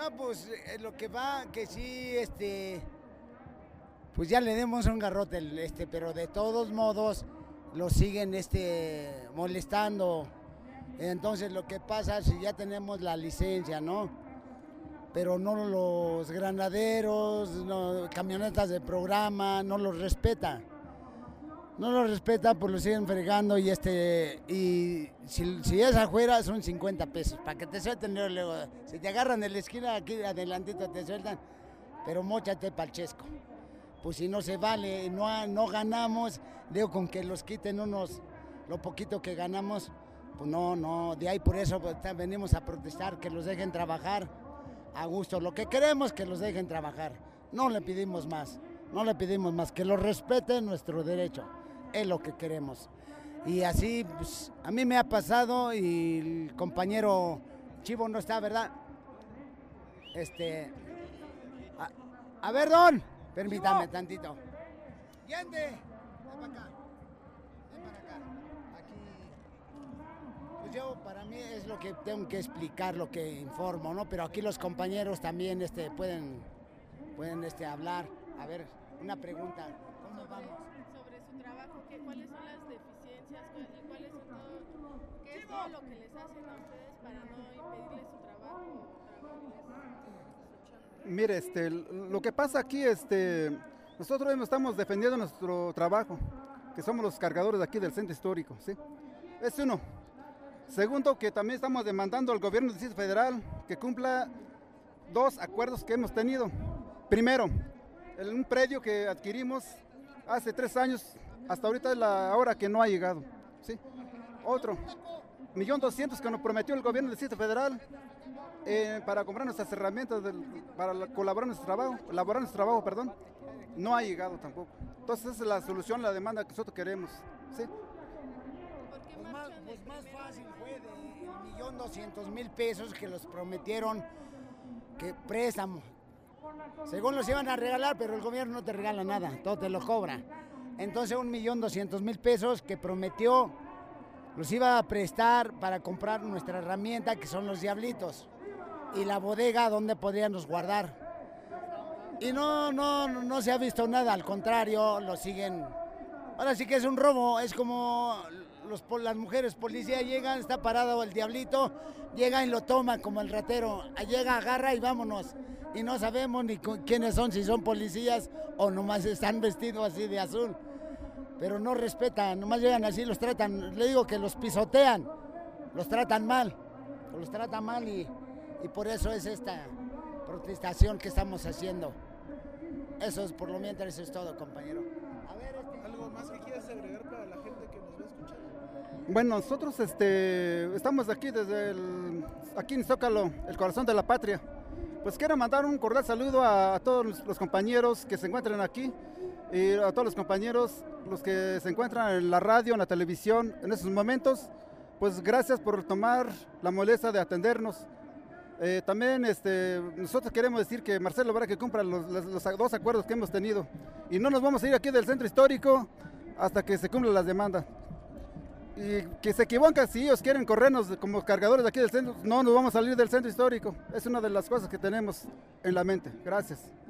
No, pues lo que va, que sí, pues ya le demos un garrote, pero de todos modos lo siguen, molestando. Entonces lo que pasa, si ya tenemos la licencia, ¿no? Pero no los granaderos, no, camionetas de programa, no los respeta. No lo respeta, pues lo siguen fregando y y si es afuera son 50 pesos, para que te suelten luego, si te agarran en la esquina aquí adelantito te sueltan, pero móchate pa'l chesco. Pues si no se vale, no ganamos, digo con que los quiten lo poquito que ganamos, pues no, de ahí por eso pues, venimos a protestar, que los dejen trabajar a gusto, lo que queremos es que los dejen trabajar, no le pedimos más, que los respeten nuestro derecho. Es lo que queremos. Y así, pues, a mí me ha pasado y el compañero Chivo no está, ¿verdad? A ver, Don, permítame Chivo. Tantito. Yende, ven para acá. Ven para acá. Aquí. Pues yo, para mí es lo que tengo que explicar, lo que informo, ¿no? Pero aquí los compañeros también pueden hablar. A ver, una pregunta. ¿Cómo vamos? Sobre su trabajo, ¿cuáles son las deficiencias y cuáles son qué es todo lo que les hacen a ustedes para no impedirles su trabajo o Mire, lo que pasa aquí, nosotros estamos defendiendo nuestro trabajo, que somos los cargadores de aquí del centro histórico, ¿sí? Es uno. Segundo, que también estamos demandando al gobierno del Distrito Federal que cumpla 2 acuerdos que hemos tenido. Primero, un predio que adquirimos hace 3 años, hasta ahorita es la hora que no ha llegado, ¿sí? Otro, 1.200.000 que nos prometió el gobierno del Distrito Federal para comprar nuestras herramientas, para elaborar nuestro trabajo, no ha llegado tampoco. Entonces esa es la solución, la demanda que nosotros queremos, ¿sí? Pues más fácil fue de 1.200.000 pesos que los prometieron que préstamo. Según los iban a regalar, pero el gobierno no te regala nada, todo te lo cobra. Entonces 1.200.000 pesos que prometió los iba a prestar para comprar nuestra herramienta, que son los diablitos, y la bodega donde podríamos guardar. Y no se ha visto nada, al contrario, lo siguen. Ahora sí que es un robo, es como las mujeres policía llegan, está parado el diablito, llega y lo toma como el ratero, llega, agarra y vámonos. Y no sabemos ni quiénes son, si son policías o nomás están vestidos así de azul. Pero no respetan, nomás llegan así, los tratan, le digo que los pisotean, los tratan mal y por eso es esta protestación que estamos haciendo. Eso es, por lo mientras, eso es todo, compañero. A ver, ¿algo más que quieras agregar para la gente que nos va a escuchar? Bueno, nosotros estamos aquí aquí en Zócalo, el corazón de la patria. Pues quiero mandar un cordial saludo a todos los compañeros que se encuentran aquí y a todos los compañeros, los que se encuentran en la radio, en la televisión, en estos momentos. Pues gracias por tomar la molestia de atendernos. También nosotros queremos decir que Marcelo Ebrard que cumpla los 2 acuerdos que hemos tenido y no nos vamos a ir aquí del centro histórico hasta que se cumplan las demandas. Y que se equivocan, si ellos quieren corrernos como cargadores de aquí del centro, no nos vamos a salir del centro histórico. Es una de las cosas que tenemos en la mente. Gracias.